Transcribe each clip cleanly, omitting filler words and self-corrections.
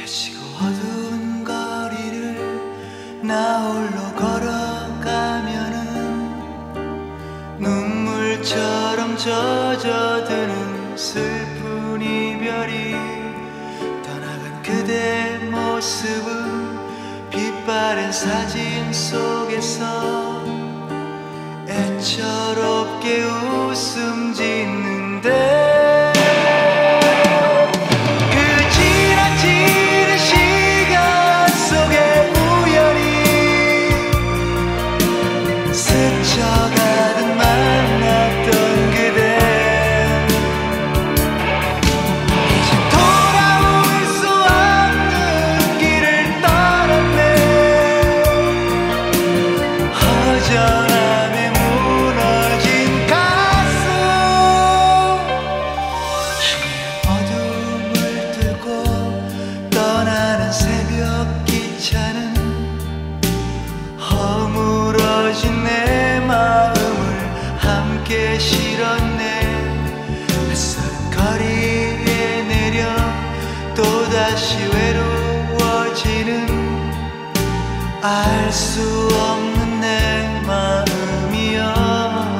지고 어두운 거리를 나 홀로 걸어가면은 눈물처럼 젖어드는 슬픈 이별이 떠나간 그대 모습은 빛바랜 사진 속에서 애처롭게 웃음 짓는데 스쳐가듯 만났던 그대 이제 돌아올 수 없는 길을 떠났네. 허전함에 무너진 가슴 희미한 어둠을 뚫고 떠나는 새벽 기차는 허물어진 내 마음을 함께 실었네. 낯선 거리에 내려 또다시 외로워지는 알 수 없는 내 마음이여.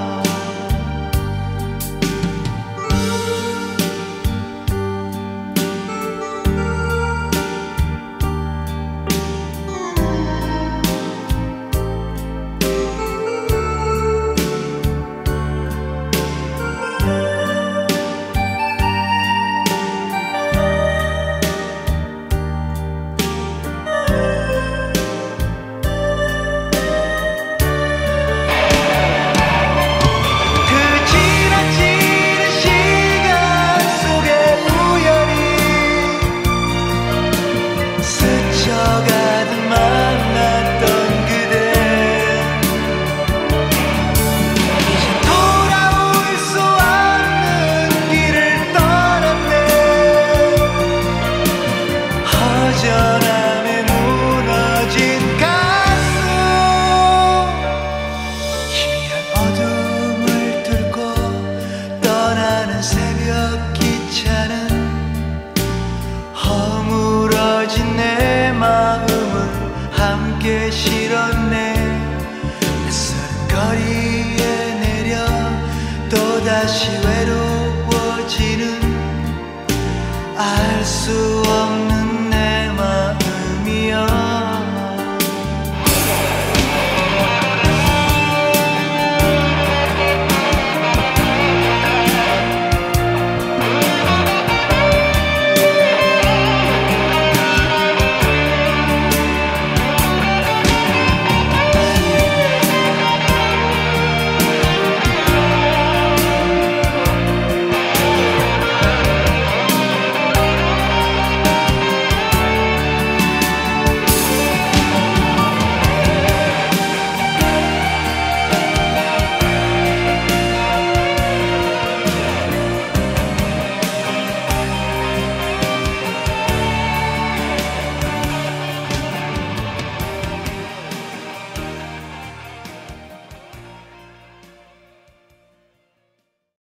스쳐가듯 만났던 그대 이제 돌아올 수 없는 길을 떠났네. 허전함에 무너진 가슴 희미한 어둠을 뚫고 떠나는 새벽 기차는 허물어진 내 마음을 함께